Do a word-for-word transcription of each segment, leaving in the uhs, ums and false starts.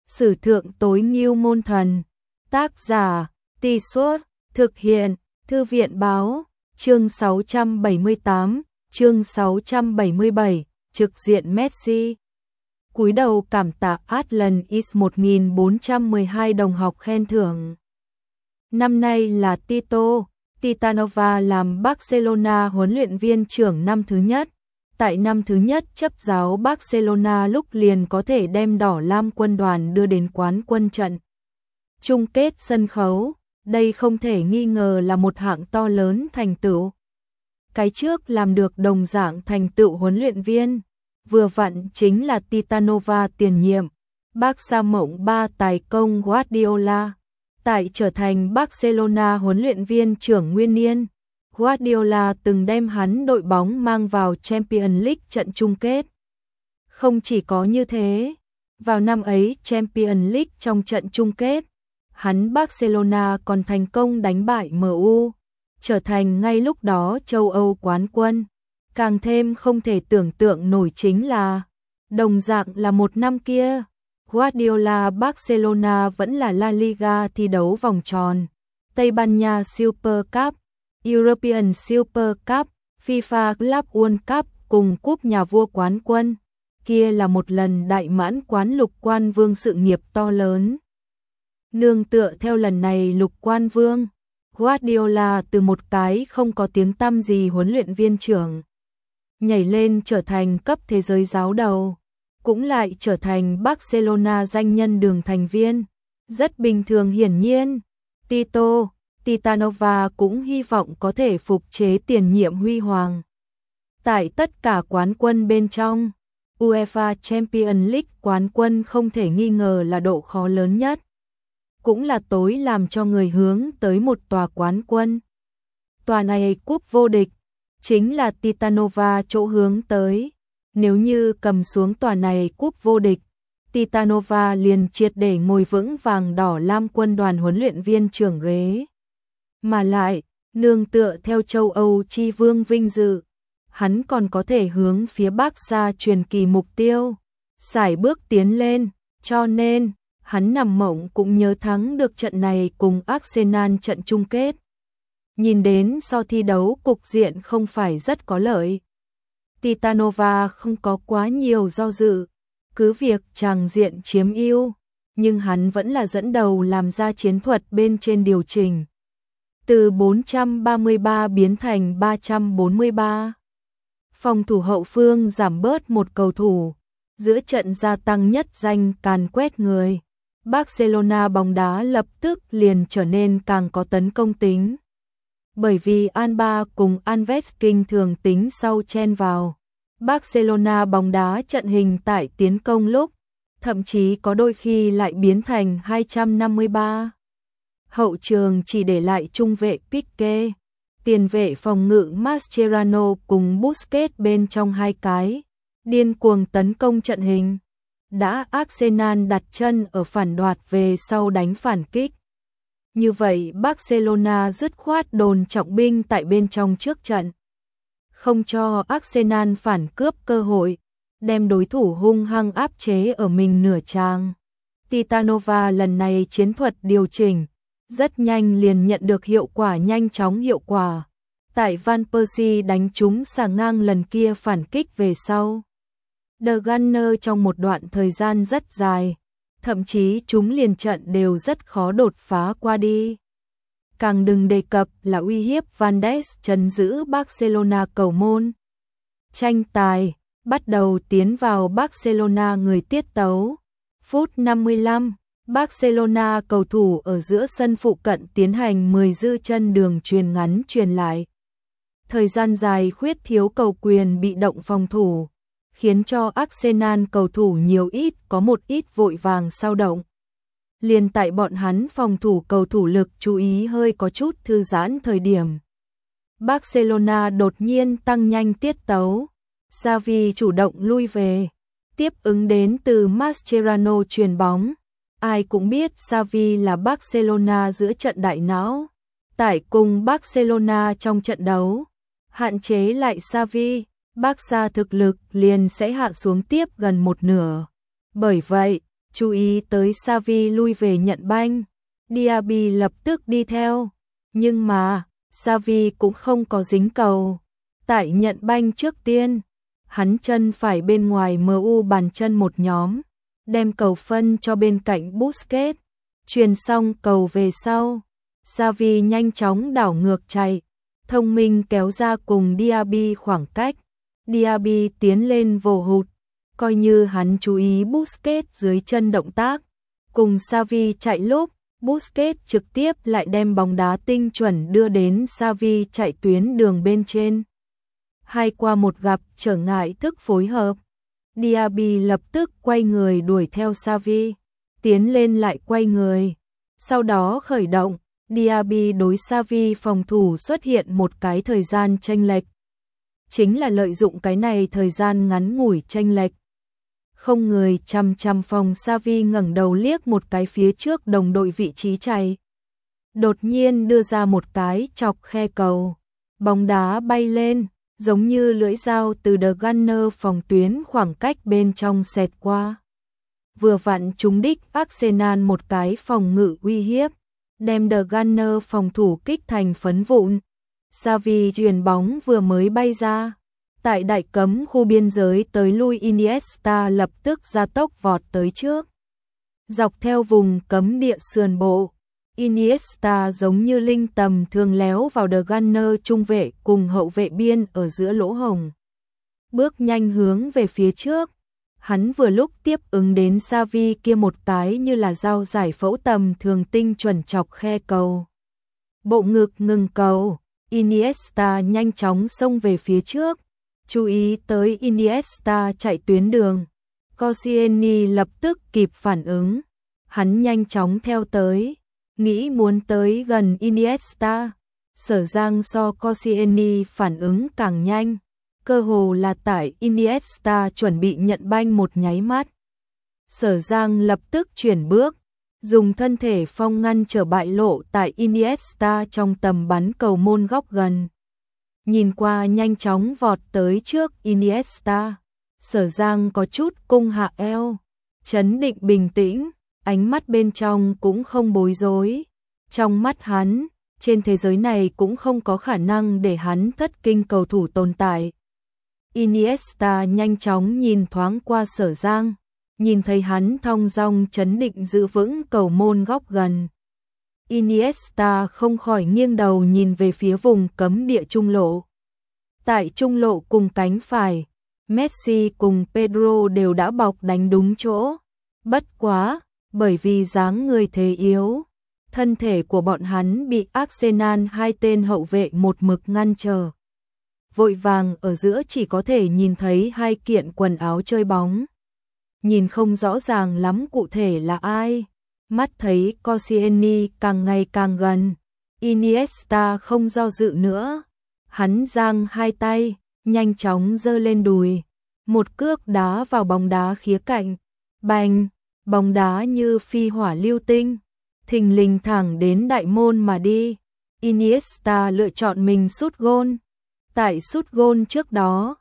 Sử thượng tối ngưu môn thần. Tác giả, Tì Suốt, thực hiện, Thư viện Báo, chương sáu trăm bảy mươi tám, chương sáu trăm bảy mươi bảy, trực diện Messi. Cúi đầu cảm tạ Atlan Is một nghìn bốn trăm mười hai đồng học khen thưởng. Năm nay là Tito Titanova làm Barcelona huấn luyện viên trưởng năm thứ nhất. Tại năm thứ nhất chấp giáo Barcelona lúc liền có thể đem đỏ lam quân đoàn đưa đến quán quân trận chung kết sân khấu. Đây không thể nghi ngờ là một hạng to lớn thành tựu. Cái trước làm được đồng dạng thành tựu huấn luyện viên, vừa vặn chính là Titanova tiền nhiệm, Barca mộng ba tài công Guardiola. Tại trở thành Barcelona huấn luyện viên trưởng nguyên niên, Guardiola từng đem hắn đội bóng mang vào Champions League trận chung kết. Không chỉ có như thế, vào năm ấy Champions League trong trận chung kết, hắn Barcelona còn thành công đánh bại em u, trở thành ngay lúc đó châu Âu quán quân. Càng thêm không thể tưởng tượng nổi chính là, đồng dạng là một năm kia, Guardiola Barcelona vẫn là La Liga thi đấu vòng tròn, Tây Ban Nha Super Cup, European Super Cup, FIFA Club World Cup cùng cúp nhà vua quán quân. Kia là một lần đại mãn quán lục quan vương sự nghiệp to lớn. Nương tựa theo lần này lục quan vương, Guardiola từ một cái không có tiếng tăm gì huấn luyện viên trưởng, nhảy lên trở thành cấp thế giới giáo đầu, cũng lại trở thành Barcelona danh nhân đường thành viên. Rất bình thường hiển nhiên, Tito Titanova cũng hy vọng có thể phục chế tiền nhiệm huy hoàng. Tại tất cả quán quân bên trong, UEFA Champions League quán quân không thể nghi ngờ là độ khó lớn nhất, cũng là tối làm cho người hướng tới một tòa quán quân. Tòa này cúp vô địch chính là Titanova chỗ hướng tới. Nếu như cầm xuống tòa này cúp vô địch, Titanova liền triệt để ngồi vững vàng đỏ lam quân đoàn huấn luyện viên trưởng ghế. Mà lại, nương tựa theo châu Âu chi vương vinh dự, hắn còn có thể hướng phía Barca truyền kỳ mục tiêu, sải bước tiến lên, cho nên, hắn nằm mộng cũng nhớ thắng được trận này cùng Arsenal trận chung kết. Nhìn đến so thi đấu cục diện không phải rất có lợi, Titanova không có quá nhiều do dự, cứ việc tràng diện chiếm ưu, nhưng hắn vẫn là dẫn đầu làm ra chiến thuật bên trên điều chỉnh. Từ bốn trăm ba mươi ba biến thành ba trăm bốn mươi ba. Phòng thủ hậu phương giảm bớt một cầu thủ, giữa trận gia tăng nhất danh càn quét người. Barcelona bóng đá lập tức liền trở nên càng có tấn công tính. Bởi vì Alba cùng Alves kinh thường tính sau chen vào, Barcelona bóng đá trận hình tại tiến công lúc, thậm chí có đôi khi lại biến thành hai trăm năm mươi ba. Hậu trường chỉ để lại trung vệ Pique, tiền vệ phòng ngự Mascherano cùng Busquets bên trong hai cái, điên cuồng tấn công trận hình. Đã Arsenal đặt chân ở phản đoạt về sau đánh phản kích. Như vậy Barcelona dứt khoát đồn trọng binh tại bên trong trước trận, không cho Arsenal phản cướp cơ hội, đem đối thủ hung hăng áp chế ở mình nửa trang. Titanova lần này chiến thuật điều chỉnh, rất nhanh liền nhận được hiệu quả nhanh chóng hiệu quả. Tại Van Persie đánh trúng xà ngang lần kia phản kích về sau, The Gunner trong một đoạn thời gian rất dài, thậm chí chúng liền trận đều rất khó đột phá qua đi. Càng đừng đề cập là uy hiếp Van Dijk trấn giữ Barcelona cầu môn. Tranh tài bắt đầu tiến vào Barcelona người tiết tấu. Phút năm mươi lăm, Barcelona cầu thủ ở giữa sân phụ cận tiến hành mười dư chân đường truyền ngắn truyền lại. Thời gian dài khuyết thiếu cầu quyền bị động phòng thủ, khiến cho Arsenal cầu thủ nhiều ít có một ít vội vàng sao động. Liền tại bọn hắn phòng thủ cầu thủ lực chú ý hơi có chút thư giãn thời điểm, Barcelona đột nhiên tăng nhanh tiết tấu, Xavi chủ động lui về, tiếp ứng đến từ Mascherano chuyền bóng. Ai cũng biết Xavi là Barcelona giữa trận đại não, tại cùng Barcelona trong trận đấu, hạn chế lại Xavi, Barca thực lực liền sẽ hạ xuống tiếp gần một nửa. Bởi vậy, chú ý tới Xavi lui về nhận banh. Diaby lập tức đi theo, nhưng mà Xavi cũng không có dính cầu. Tại nhận banh trước tiên, hắn chân phải bên ngoài em u bàn chân một nhóm, đem cầu phân cho bên cạnh Busquets, truyền xong cầu về sau. Xavi nhanh chóng đảo ngược chạy, thông minh kéo ra cùng Diaby khoảng cách. Diaby tiến lên vồ hụt, coi như hắn chú ý Busquets dưới chân động tác. Cùng Xavi chạy lúc, Busquets trực tiếp lại đem bóng đá tinh chuẩn đưa đến Xavi chạy tuyến đường bên trên. Hai qua một gặp trở ngại thức phối hợp. Diaby lập tức quay người đuổi theo Xavi, tiến lên lại quay người. Sau đó khởi động, Diaby đối Xavi phòng thủ xuất hiện một cái thời gian chênh lệch. Chính là lợi dụng cái này thời gian ngắn ngủi chênh lệch. Không người chăm chăm phòng Xavi ngẩng đầu liếc một cái phía trước đồng đội vị trí chạy. Đột nhiên đưa ra một cái chọc khe cầu. Bóng đá bay lên, giống như lưỡi dao từ The Gunner phòng tuyến khoảng cách bên trong xẹt qua. Vừa vặn trúng đích Arsenal một cái phòng ngự uy hiếp, đem The Gunner phòng thủ kích thành phấn vụn. Xavi chuyền bóng vừa mới bay ra, tại đại cấm khu biên giới tới lui Iniesta lập tức ra tốc vọt tới trước. Dọc theo vùng cấm địa sườn bộ, Iniesta giống như linh tầm thường léo vào The Gunner trung vệ cùng hậu vệ biên ở giữa lỗ hổng. Bước nhanh hướng về phía trước, hắn vừa lúc tiếp ứng đến Xavi kia một cái như là dao giải phẫu tầm thường tinh chuẩn chọc khe cầu. Bộ ngực ngừng cầu, Iniesta nhanh chóng xông về phía trước, chú ý tới Iniesta chạy tuyến đường. Koscielny lập tức kịp phản ứng, hắn nhanh chóng theo tới, nghĩ muốn tới gần Iniesta. Sở Giang so Koscielny phản ứng càng nhanh, cơ hồ là tại Iniesta chuẩn bị nhận banh một nháy mắt. Sở Giang lập tức chuyển bước, dùng thân thể phong ngăn trở bại lộ tại Iniesta trong tầm bắn cầu môn góc gần. Nhìn qua nhanh chóng vọt tới trước Iniesta, Sở Giang có chút cung hạ eo, trấn định bình tĩnh, ánh mắt bên trong cũng không bối rối. Trong mắt hắn, trên thế giới này cũng không có khả năng để hắn thất kinh cầu thủ tồn tại. Iniesta nhanh chóng nhìn thoáng qua Sở Giang, nhìn thấy hắn thong dong trấn định giữ vững cầu môn góc gần. Iniesta không khỏi nghiêng đầu nhìn về phía vùng cấm địa trung lộ. Tại trung lộ cùng cánh phải, Messi cùng Pedro đều đã bọc đánh đúng chỗ. Bất quá, bởi vì dáng người thế yếu, thân thể của bọn hắn bị Arsenal hai tên hậu vệ một mực ngăn trở. Vội vàng ở giữa chỉ có thể nhìn thấy hai kiện quần áo chơi bóng. Nhìn không rõ ràng lắm cụ thể là ai. Mắt thấy Koscielny càng ngày càng gần, Iniesta không do dự nữa. Hắn giang hai tay, nhanh chóng giơ lên đùi, một cước đá vào bóng đá khía cạnh. Bành, bóng đá như phi hỏa lưu tinh, thình lình thẳng đến đại môn mà đi. Iniesta lựa chọn mình sút gôn. Tại sút gôn trước đó,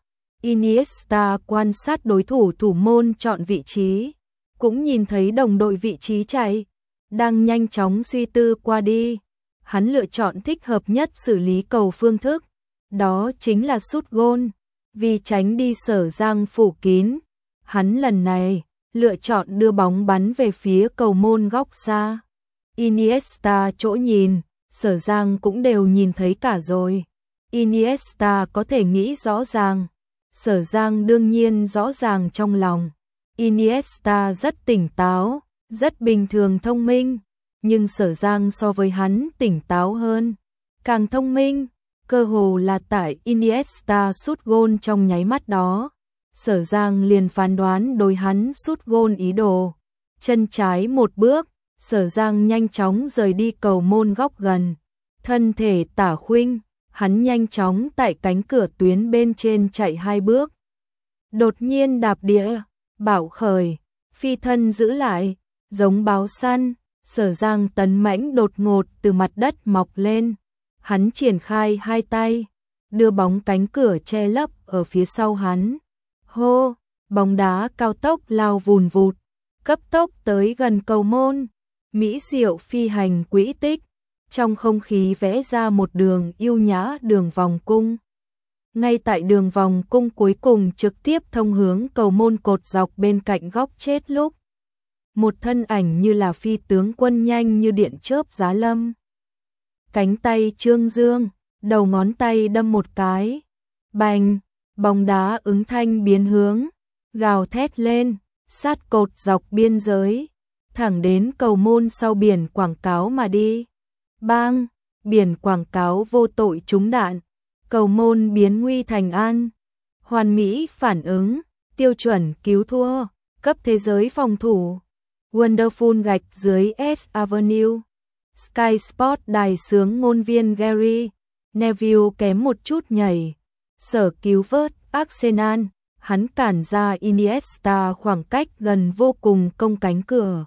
Iniesta quan sát đối thủ thủ môn chọn vị trí, cũng nhìn thấy đồng đội vị trí chạy, đang nhanh chóng suy tư qua đi. Hắn lựa chọn thích hợp nhất xử lý cầu phương thức, đó chính là sút gôn. Vì tránh đi Sở Giang phủ kín, hắn lần này lựa chọn đưa bóng bắn về phía cầu môn góc xa. Iniesta chỗ nhìn, Sở Giang cũng đều nhìn thấy cả rồi. Iniesta có thể nghĩ rõ ràng, Sở Giang đương nhiên rõ ràng trong lòng. Iniesta rất tỉnh táo, rất bình thường thông minh, nhưng Sở Giang so với hắn tỉnh táo hơn, càng thông minh. Cơ hồ là tại Iniesta sút gôn trong nháy mắt đó, Sở Giang liền phán đoán đối hắn sút gôn ý đồ. Chân trái một bước, Sở Giang nhanh chóng rời đi cầu môn góc gần, thân thể tả khuynh, hắn nhanh chóng tại cánh cửa tuyến bên trên chạy hai bước. Đột nhiên đạp đĩa, bảo khởi, phi thân giữ lại, giống báo săn. Sở Giang tấn mãnh đột ngột từ mặt đất mọc lên, hắn triển khai hai tay, đưa bóng cánh cửa che lấp ở phía sau hắn. Hô, bóng đá cao tốc lao vùn vụt, cấp tốc tới gần cầu môn. Mỹ diệu phi hành quỹ tích, trong không khí vẽ ra một đường yêu nhã đường vòng cung. Ngay tại đường vòng cung cuối cùng trực tiếp thông hướng cầu môn cột dọc bên cạnh góc chết lúc. Một thân ảnh như là phi tướng quân nhanh như điện chớp giá lâm. Cánh tay trương dương, đầu ngón tay đâm một cái. Bành, bóng đá ứng thanh biến hướng, gào thét lên, sát cột dọc biên giới, thẳng đến cầu môn sau biển quảng cáo mà đi. Bang, biển quảng cáo vô tội trúng đạn, cầu môn biến nguy thành an. Hoàn mỹ phản ứng, tiêu chuẩn cứu thua, cấp thế giới phòng thủ. Wonderful gạch dưới S Avenue. Sky Sport đài sướng ngôn viên Gary Neville kém một chút nhảy. Sở cứu vớt Arsenal, hắn cản ra Iniesta khoảng cách gần vô cùng công cánh cửa.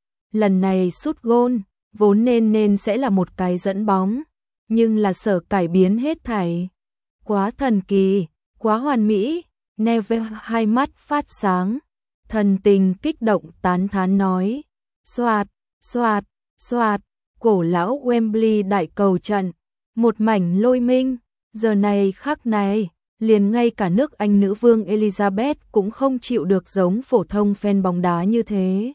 Lần này sút gôn, vốn nên nên sẽ là một cái dẫn bóng, nhưng là Sở cải biến hết thảy. Quá thần kỳ, quá hoàn mỹ, Neville hai mắt phát sáng, thần tình kích động tán thán nói. Xoạt, xoạt, xoạt, cổ lão Wembley đại cầu trận, một mảnh lôi minh, giờ này khắc này, liền ngay cả nước Anh nữ vương Elizabeth cũng không chịu được giống phổ thông fan bóng đá như thế.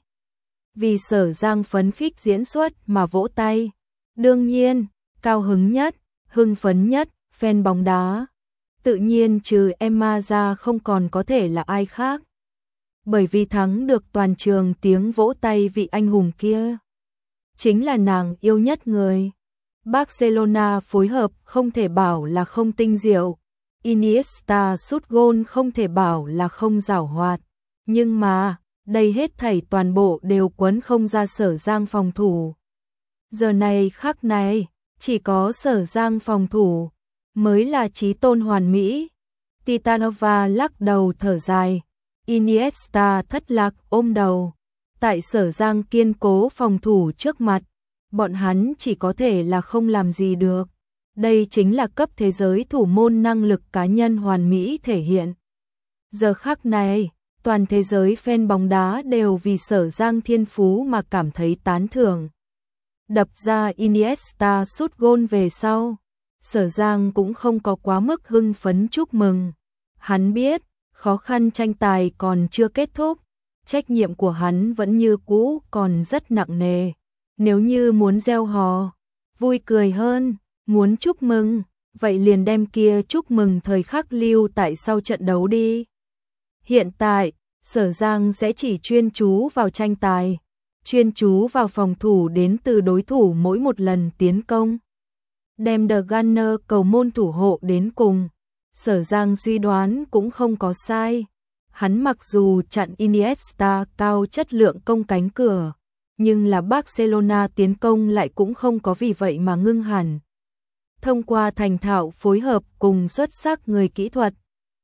Vì Sở Giang phấn khích diễn xuất mà vỗ tay. Đương nhiên, cao hứng nhất, hưng phấn nhất, fan bóng đá. Tự nhiên trừ Emma ra không còn có thể là ai khác. Bởi vì thắng được toàn trường tiếng vỗ tay vị anh hùng kia. Chính là nàng yêu nhất người. Barcelona phối hợp không thể bảo là không tinh diệu. Iniesta sút gôn không thể bảo là không giảo hoạt. Nhưng mà, đây hết thảy toàn bộ đều quấn không ra Sở Giang phòng thủ. Giờ này khắc này, chỉ có Sở Giang phòng thủ mới là chí tôn hoàn mỹ. Titanova lắc đầu thở dài. Iniesta thất lạc ôm đầu. Tại Sở Giang kiên cố phòng thủ trước mặt, bọn hắn chỉ có thể là không làm gì được. Đây chính là cấp thế giới thủ môn năng lực cá nhân hoàn mỹ thể hiện. Giờ khắc này, toàn thế giới fan bóng đá đều vì Sở Giang thiên phú mà cảm thấy tán thưởng. Đập ra Iniesta sút gôn về sau, Sở Giang cũng không có quá mức hưng phấn chúc mừng. Hắn biết, khó khăn tranh tài còn chưa kết thúc, trách nhiệm của hắn vẫn như cũ còn rất nặng nề. Nếu như muốn reo hò, vui cười hơn, muốn chúc mừng, vậy liền đem kia chúc mừng thời khắc lưu tại sau trận đấu đi. Hiện tại, Sở Giang sẽ chỉ chuyên chú vào tranh tài, chuyên chú vào phòng thủ đến từ đối thủ mỗi một lần tiến công. Đem The Gunner cầu môn thủ hộ đến cùng. Sở Giang suy đoán cũng không có sai. Hắn mặc dù chặn Iniesta cao chất lượng công cánh cửa, nhưng là Barcelona tiến công lại cũng không có vì vậy mà ngưng hẳn. Thông qua thành thạo phối hợp cùng xuất sắc người kỹ thuật,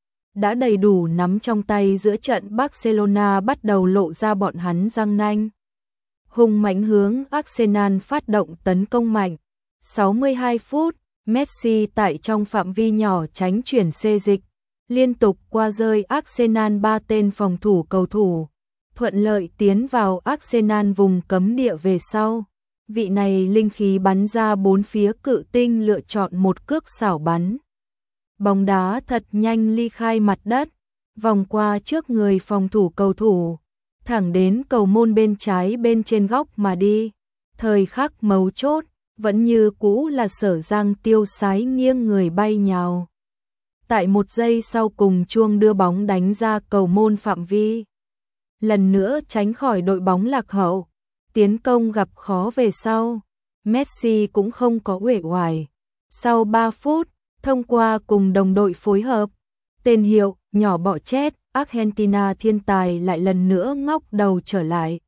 đã đầy đủ nắm trong tay giữa trận, Barcelona bắt đầu lộ ra bọn hắn răng nanh. Hùng mãnh hướng Arsenal phát động tấn công mạnh. sáu mươi hai phút, Messi tại trong phạm vi nhỏ tránh chuyển xê dịch, liên tục qua rơi Arsenal ba tên phòng thủ cầu thủ, thuận lợi tiến vào Arsenal vùng cấm địa về sau. Vị này linh khí bắn ra bốn phía cự tinh lựa chọn một cước xảo bắn. Bóng đá thật nhanh ly khai mặt đất, vòng qua trước người phòng thủ cầu thủ, thẳng đến cầu môn bên trái bên trên góc mà đi. Thời khắc mấu chốt, vẫn như cũ là Sở Giang tiêu sái nghiêng người bay nhào. Tại một giây sau cùng chuông đưa bóng đánh ra cầu môn phạm vi. Lần nữa tránh khỏi đội bóng lạc hậu, tiến công gặp khó về sau. Messi cũng không có uể oải. Sau ba phút, thông qua cùng đồng đội phối hợp, tên hiệu nhỏ bọ chết, Argentina thiên tài lại lần nữa ngóc đầu trở lại.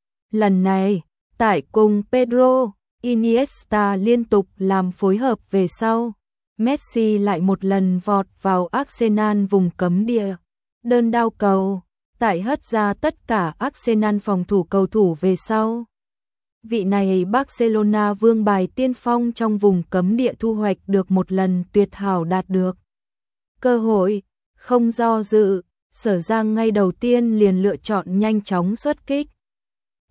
Lần này, tại cùng Pedro, Iniesta liên tục làm phối hợp về sau, Messi lại một lần vọt vào Arsenal vùng cấm địa. Đơn đao cầu, tại hất ra tất cả Arsenal phòng thủ cầu thủ về sau. Vị này Barcelona vương bài tiên phong trong vùng cấm địa thu hoạch được một lần tuyệt hảo đạt được cơ hội, không do dự, Sở Giang ngay đầu tiên liền lựa chọn nhanh chóng xuất kích,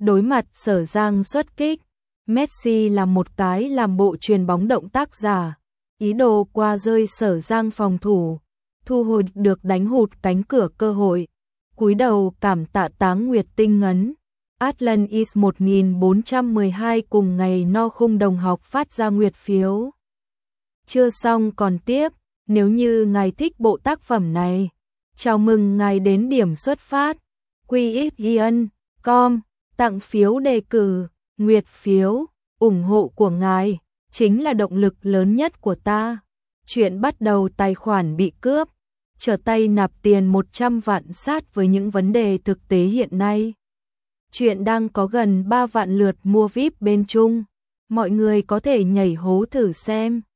Đối mặt Sở Giang xuất kích, Messi là một cái làm bộ chuyền bóng động tác giả, ý đồ qua rơi Sở Giang phòng thủ, thu hồi được đánh hụt cánh cửa cơ hội. Cúi đầu cảm tạ Táng Nguyệt tinh ngấn. Atlantis một nghìn bốn trăm mười hai cùng ngày no khung đồng học phát ra nguyệt phiếu. Chưa xong còn tiếp, nếu như ngài thích bộ tác phẩm này, chào mừng ngài đến điểm xuất phát quy ích ion chấm com, tặng phiếu đề cử, nguyệt phiếu, ủng hộ của ngài chính là động lực lớn nhất của ta. Chuyện bắt đầu tài khoản bị cướp, trở tay nạp tiền một trăm vạn sát với những vấn đề thực tế hiện nay. Chuyện đang có gần ba vạn lượt mua vi ai pi bên Trung, mọi người có thể nhảy hố thử xem.